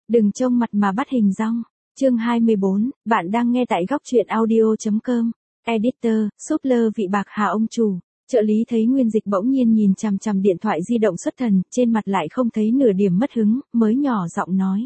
Đừng trông mặt mà bắt hình dong. Chương 24, bạn đang nghe tại góc truyện audio.com. Editor, Supler vị bạc hà ông chủ. Trợ lý thấy Nguyên Dịch bỗng nhiên nhìn chằm chằm điện thoại di động xuất thần, trên mặt lại không thấy nửa điểm mất hứng, mới nhỏ giọng nói.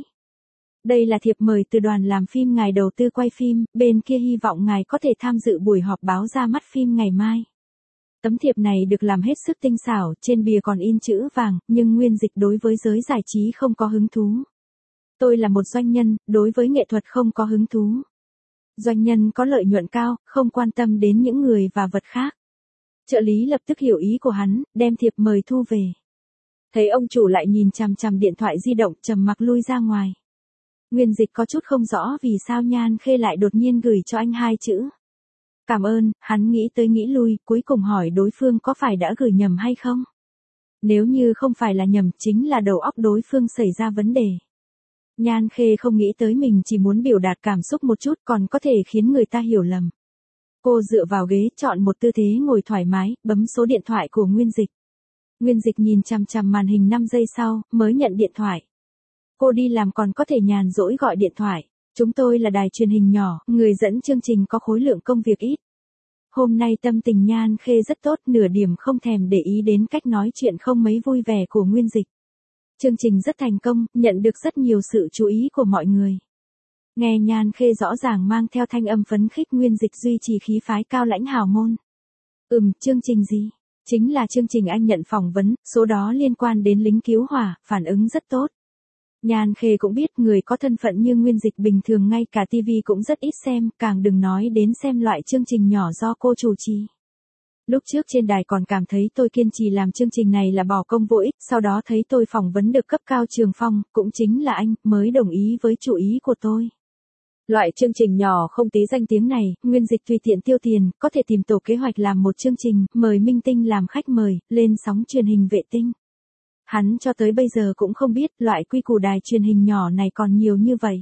Đây là thiệp mời từ đoàn làm phim ngài đầu tư quay phim, bên kia hy vọng ngài có thể tham dự buổi họp báo ra mắt phim ngày mai. Tấm thiệp này được làm hết sức tinh xảo, trên bìa còn in chữ vàng, nhưng Nguyên Dịch đối với giới giải trí không có hứng thú. Tôi là một doanh nhân, đối với nghệ thuật không có hứng thú. Doanh nhân có lợi nhuận cao, không quan tâm đến những người và vật khác. Trợ lý lập tức hiểu ý của hắn, đem thiệp mời thu về. Thấy ông chủ lại nhìn chằm chằm điện thoại di động, trầm mặc lui ra ngoài. Nguyên Dịch có chút không rõ vì sao Nhan Khê lại đột nhiên gửi cho anh 2 chữ. Cảm ơn, hắn nghĩ tới nghĩ lui, cuối cùng hỏi đối phương có phải đã gửi nhầm hay không. Nếu như không phải là nhầm, chính là đầu óc đối phương xảy ra vấn đề. Nhan Khê không nghĩ tới mình chỉ muốn biểu đạt cảm xúc một chút còn có thể khiến người ta hiểu lầm. Cô dựa vào ghế chọn một tư thế ngồi thoải mái, bấm số điện thoại của Nguyên Dịch. Nguyên Dịch nhìn chằm chằm màn hình 5 giây sau, mới nhận điện thoại. Cô đi làm còn có thể nhàn rỗi gọi điện thoại. Chúng tôi là đài truyền hình nhỏ, người dẫn chương trình có khối lượng công việc ít. Hôm nay tâm tình Nhan Khê rất tốt, nửa điểm không thèm để ý đến cách nói chuyện không mấy vui vẻ của Nguyên Dịch. Chương trình rất thành công, nhận được rất nhiều sự chú ý của mọi người. Nghe Nhan Khê rõ ràng mang theo thanh âm phấn khích, Nguyên Dịch duy trì khí phái cao lãnh hào môn. Chương trình gì? Chính là chương trình anh nhận phỏng vấn, số đó liên quan đến lính cứu hỏa, phản ứng rất tốt. Nhan Khê cũng biết người có thân phận như Nguyên Dịch bình thường ngay cả TV cũng rất ít xem, càng đừng nói đến xem loại chương trình nhỏ do cô chủ trì. Lúc trước trên đài còn cảm thấy tôi kiên trì làm chương trình này là bỏ công vô ích, sau đó thấy tôi phỏng vấn được cấp cao Trường Phong, cũng chính là anh, mới đồng ý với chủ ý của tôi. Loại chương trình nhỏ không tí danh tiếng này, Nguyên Dịch tùy tiện tiêu tiền, có thể tìm tổ kế hoạch làm một chương trình, mời minh tinh làm khách mời, lên sóng truyền hình vệ tinh. Hắn cho tới bây giờ cũng không biết loại quy củ đài truyền hình nhỏ này còn nhiều như vậy.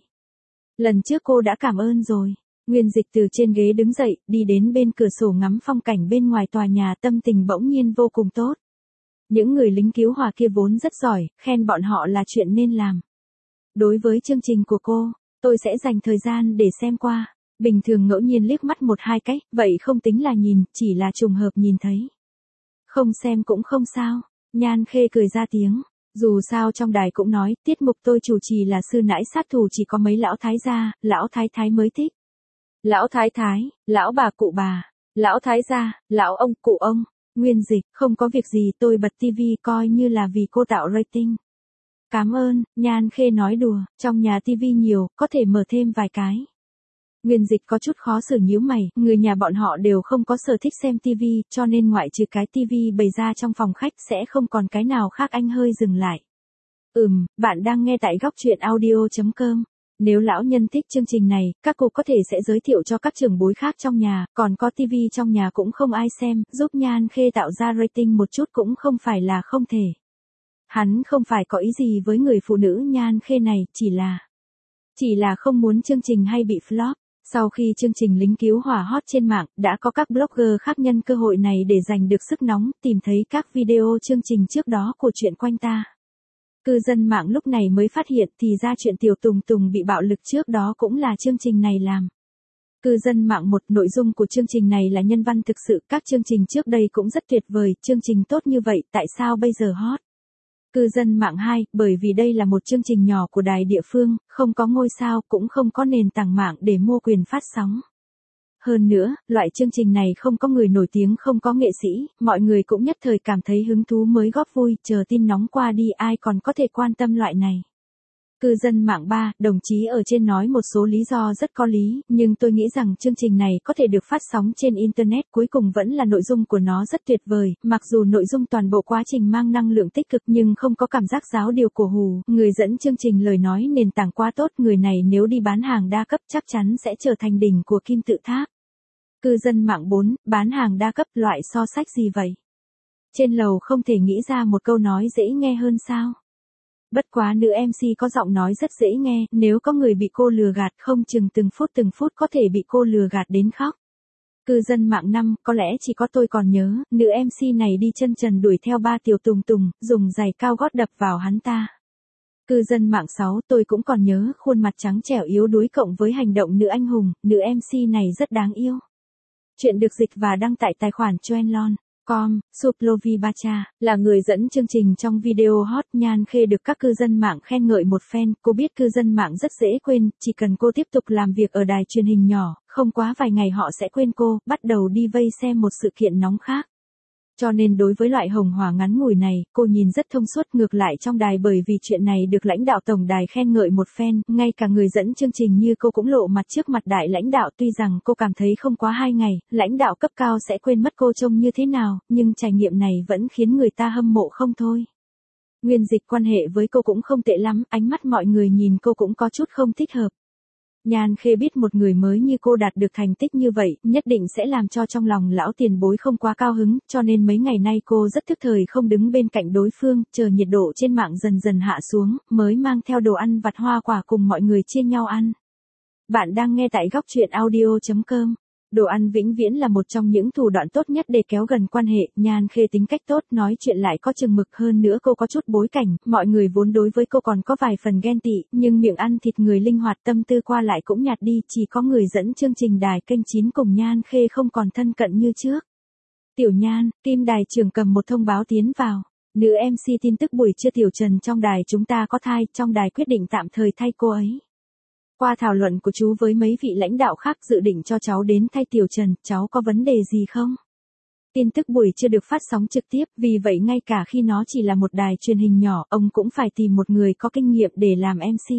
Lần trước cô đã cảm ơn rồi. Nguyên Dịch từ trên ghế đứng dậy, đi đến bên cửa sổ ngắm phong cảnh bên ngoài tòa nhà, tâm tình bỗng nhiên vô cùng tốt. Những người lính cứu hỏa kia vốn rất giỏi, khen bọn họ là chuyện nên làm. Đối với chương trình của cô, tôi sẽ dành thời gian để xem qua. Bình thường ngẫu nhiên liếc mắt 1-2 cái, vậy không tính là nhìn, chỉ là trùng hợp nhìn thấy. Không xem cũng không sao. Nhan Khê cười ra tiếng. Dù sao trong đài cũng nói, tiết mục tôi chủ trì là sư nãi sát thủ, chỉ có mấy lão thái gia, lão thái thái mới thích. Lão thái thái, lão bà cụ bà, lão thái gia, lão ông cụ ông. Nguyên Dịch, không có việc gì, tôi bật tivi coi như là vì cô tạo rating. Cảm ơn, Nhan Khê nói đùa, trong nhà tivi nhiều, có thể mở thêm vài cái. Nguyên Dịch có chút khó xử nhíu mày, người nhà bọn họ đều không có sở thích xem tivi, cho nên ngoại trừ cái tivi bày ra trong phòng khách sẽ không còn cái nào khác. Anh hơi dừng lại. Bạn đang nghe tại góc truyện audio.com. Nếu lão nhân thích chương trình này, các cô có thể sẽ giới thiệu cho các trưởng bối khác trong nhà, còn có tivi trong nhà cũng không ai xem, giúp Nhan Khê tạo ra rating một chút cũng không phải là không thể. Hắn không phải có ý gì với người phụ nữ Nhan Khê này, chỉ là không muốn chương trình hay bị flop. Sau khi chương trình lính cứu hỏa hot trên mạng, đã có các blogger khác nhân cơ hội này để giành được sức nóng, tìm thấy các video chương trình trước đó của Chuyện Quanh Ta. Cư dân mạng lúc này mới phát hiện thì ra chuyện Tiểu Tùng Tùng bị bạo lực trước đó cũng là chương trình này làm. Cư dân mạng nội dung của chương trình này là nhân văn thực sự, các chương trình trước đây cũng rất tuyệt vời, chương trình tốt như vậy, tại sao bây giờ hot? Cư dân mạng 2, bởi vì đây là một chương trình nhỏ của đài địa phương, không có ngôi sao, cũng không có nền tảng mạng để mua quyền phát sóng. Hơn nữa, loại chương trình này không có người nổi tiếng, không có nghệ sĩ, mọi người cũng nhất thời cảm thấy hứng thú mới góp vui, chờ tin nóng qua đi ai còn có thể quan tâm loại này. Cư dân mạng 3, đồng chí ở trên nói một số lý do rất có lý, nhưng tôi nghĩ rằng chương trình này có thể được phát sóng trên Internet, cuối cùng vẫn là nội dung của nó rất tuyệt vời, mặc dù nội dung toàn bộ quá trình mang năng lượng tích cực nhưng không có cảm giác giáo điều cổ hủ, người dẫn chương trình lời nói nền tảng quá tốt, người này nếu đi bán hàng đa cấp chắc chắn sẽ trở thành đỉnh của kim tự tháp. Cư dân mạng 4, bán hàng đa cấp loại so sách gì vậy? Trên lầu không thể nghĩ ra một câu nói dễ nghe hơn sao? Bất quá nữ MC có giọng nói rất dễ nghe, nếu có người bị cô lừa gạt không chừng từng phút có thể bị cô lừa gạt đến khóc. Cư dân mạng 5, có lẽ chỉ có tôi còn nhớ, nữ MC này đi chân trần đuổi theo ba Tiểu Tùng Tùng, dùng giày cao gót đập vào hắn ta. Cư dân mạng 6 tôi cũng còn nhớ khuôn mặt trắng trẻo yếu đuối cộng với hành động nữ anh hùng, nữ MC này rất đáng yêu. Chuyện được dịch và đăng tại tài khoản Choenlon.com, Suplovibacha, là người dẫn chương trình trong video hot. Nhan Khê được các cư dân mạng khen ngợi một phen. Cô biết cư dân mạng rất dễ quên, chỉ cần cô tiếp tục làm việc ở đài truyền hình nhỏ, không quá vài ngày họ sẽ quên cô, bắt đầu đi vây xem một sự kiện nóng khác. Cho nên đối với loại hồng hỏa ngắn ngủi này, cô nhìn rất thông suốt. Ngược lại trong đài, bởi vì chuyện này được lãnh đạo tổng đài khen ngợi một phen, ngay cả người dẫn chương trình như cô cũng lộ mặt trước mặt đại lãnh đạo. Tuy rằng cô cảm thấy không quá 2 ngày, lãnh đạo cấp cao sẽ quên mất cô trông như thế nào, nhưng trải nghiệm này vẫn khiến người ta hâm mộ không thôi. Nguyên Dịch quan hệ với cô cũng không tệ lắm, ánh mắt mọi người nhìn cô cũng có chút không thích hợp. Nhan Khê biết một người mới như cô đạt được thành tích như vậy, nhất định sẽ làm cho trong lòng lão tiền bối không quá cao hứng, cho nên mấy ngày nay cô rất thức thời không đứng bên cạnh đối phương, chờ nhiệt độ trên mạng dần dần hạ xuống, mới mang theo đồ ăn vặt hoa quả cùng mọi người chia nhau ăn. Bạn đang nghe tại góc truyện audio.com. Đồ ăn vĩnh viễn là một trong những thủ đoạn tốt nhất để kéo gần quan hệ. Nhan Khê tính cách tốt, nói chuyện lại có chừng mực, hơn nữa cô có chút bối cảnh, mọi người vốn đối với cô còn có vài phần ghen tị, nhưng miệng ăn thịt người linh hoạt, tâm tư qua lại cũng nhạt đi, chỉ có người dẫn chương trình đài kênh 9 cùng Nhan Khê không còn thân cận như trước. Tiểu Nhan, Kim đài trưởng cầm một thông báo tiến vào. Nữ MC tin tức buổi trưa Tiểu Trần trong đài chúng ta có thai, trong đài quyết định tạm thời thay cô ấy. Qua thảo luận của chú với mấy vị lãnh đạo khác dự định cho cháu đến thay Tiểu Trần, cháu có vấn đề gì không? Tin tức buổi trưa được phát sóng trực tiếp, vì vậy ngay cả khi nó chỉ là một đài truyền hình nhỏ, ông cũng phải tìm một người có kinh nghiệm để làm MC.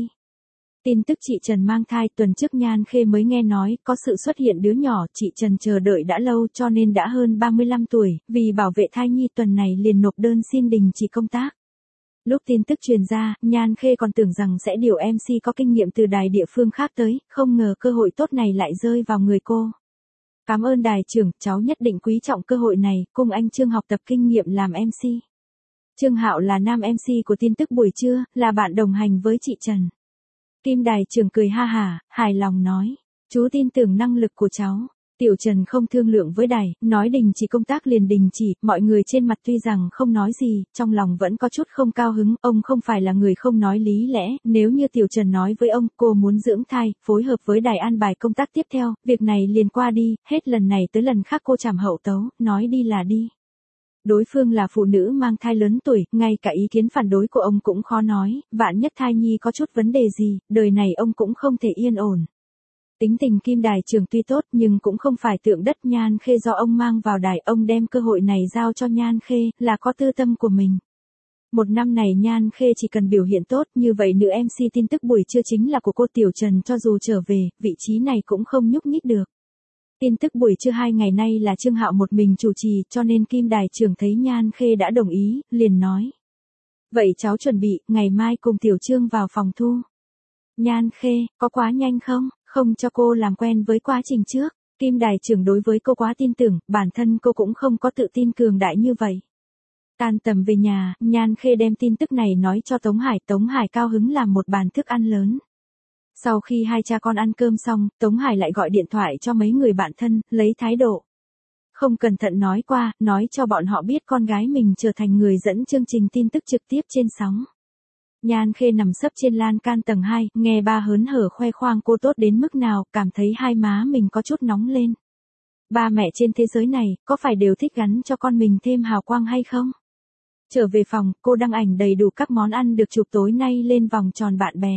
Tin tức chị Trần mang thai, tuần trước Nhan Khê mới nghe nói có sự xuất hiện đứa nhỏ. Chị Trần chờ đợi đã lâu cho nên đã hơn 35 tuổi, vì bảo vệ thai nhi tuần này liền nộp đơn xin đình chỉ công tác. Lúc tin tức truyền ra, Nhan Khê còn tưởng rằng sẽ điều MC có kinh nghiệm từ đài địa phương khác tới, không ngờ cơ hội tốt này lại rơi vào người cô. Cảm ơn đài trưởng, cháu nhất định quý trọng cơ hội này, cùng anh Trương học tập kinh nghiệm làm MC. Trương Hạo là nam MC của tin tức buổi trưa, là bạn đồng hành với chị Trần. Kim đài trưởng cười ha hả, hài lòng nói, chú tin tưởng năng lực của cháu. Tiểu Trần không thương lượng với đài, nói đình chỉ công tác liền đình chỉ. Mọi người trên mặt tuy rằng không nói gì, trong lòng vẫn có chút không cao hứng. Ông không phải là người không nói lý lẽ, nếu như Tiểu Trần nói với ông cô muốn dưỡng thai, phối hợp với đài an bài công tác tiếp theo, việc này liền qua đi, hết lần này tới lần khác cô trảm hậu tấu, nói đi là đi. Đối phương là phụ nữ mang thai lớn tuổi, ngay cả ý kiến phản đối của ông cũng khó nói, vạn nhất thai nhi có chút vấn đề gì, đời này ông cũng không thể yên ổn. Tính tình Kim đài trưởng tuy tốt nhưng cũng không phải tượng đất. Nhan Khê do ông mang vào đài, ông đem cơ hội này giao cho Nhan Khê, là có tư tâm của mình. Một năm này Nhan Khê chỉ cần biểu hiện tốt, như vậy nữ MC tin tức buổi trưa chính là của cô. Tiểu Trần cho dù trở về, vị trí này cũng không nhúc nhích được. Tin tức buổi trưa 2 ngày nay là Trương Hạo một mình chủ trì, cho nên Kim đài trưởng thấy Nhan Khê đã đồng ý, liền nói. Vậy cháu chuẩn bị, ngày mai cùng Tiểu Trương vào phòng thu. Nhan Khê, có quá nhanh không? Không cho cô làm quen với quá trình trước. Kim đài trưởng đối với cô quá tin tưởng, bản thân cô cũng không có tự tin cường đại như vậy. Tan tầm về nhà, Nhan Khê đem tin tức này nói cho Tống Hải. Tống Hải cao hứng làm một bàn thức ăn lớn. Sau khi hai cha con ăn cơm xong, Tống Hải lại gọi điện thoại cho mấy người bạn thân, lấy thái độ không cẩn thận nói qua, nói cho bọn họ biết con gái mình trở thành người dẫn chương trình tin tức trực tiếp trên sóng. Nhan Khê nằm sấp trên lan can tầng 2, nghe ba hớn hở khoe khoang cô tốt đến mức nào, cảm thấy hai má mình có chút nóng lên. Ba mẹ trên thế giới này, có phải đều thích gắn cho con mình thêm hào quang hay không? Trở về phòng, cô đăng ảnh đầy đủ các món ăn được chụp tối nay lên vòng tròn bạn bè.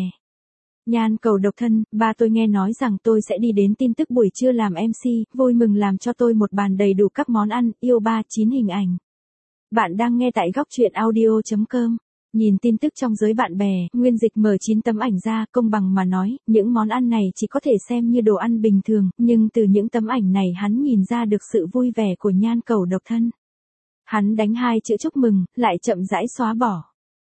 Nhan cầu độc thân, ba tôi nghe nói rằng tôi sẽ đi đến tin tức buổi trưa làm MC, vui mừng làm cho tôi một bàn đầy đủ các món ăn, yêu 39 hình ảnh. Bạn đang nghe tại góc truyện audio.com. Nhìn tin tức trong giới bạn bè, Nguyên Dịch mở 9 tấm ảnh ra, công bằng mà nói, những món ăn này chỉ có thể xem như đồ ăn bình thường, nhưng từ những tấm ảnh này hắn nhìn ra được sự vui vẻ của Nhan cầu độc thân. Hắn đánh 2 chữ chúc mừng, lại chậm rãi xóa bỏ.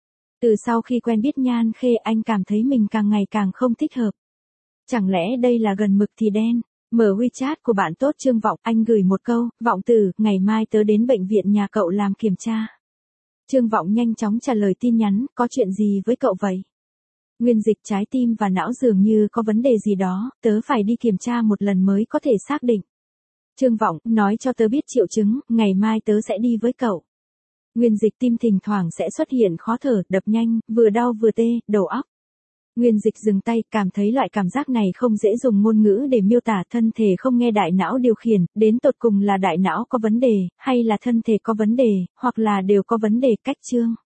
Từ sau khi quen biết Nhan Khê, anh cảm thấy mình càng ngày càng không thích hợp. Chẳng lẽ đây là gần mực thì đen? Mở WeChat của bạn tốt Trương Vọng, anh gửi một câu, Vọng tử, ngày mai tớ đến bệnh viện nhà cậu làm kiểm tra. Trương Vọng nhanh chóng trả lời tin nhắn, có chuyện gì với cậu vậy? Nguyên Dịch, trái tim và não dường như có vấn đề gì đó, tớ phải đi kiểm tra một lần mới có thể xác định. Trương Vọng, nói cho tớ biết triệu chứng, ngày mai tớ sẽ đi với cậu. Nguyên Dịch tim thỉnh thoảng sẽ xuất hiện khó thở, đập nhanh, vừa đau vừa tê, đầu óc. Nguyên Dịch dừng tay, cảm thấy loại cảm giác này không dễ dùng ngôn ngữ để miêu tả, thân thể không nghe đại não điều khiển, đến tột cùng là đại não có vấn đề, hay là thân thể có vấn đề, hoặc là đều có vấn đề. Cách chương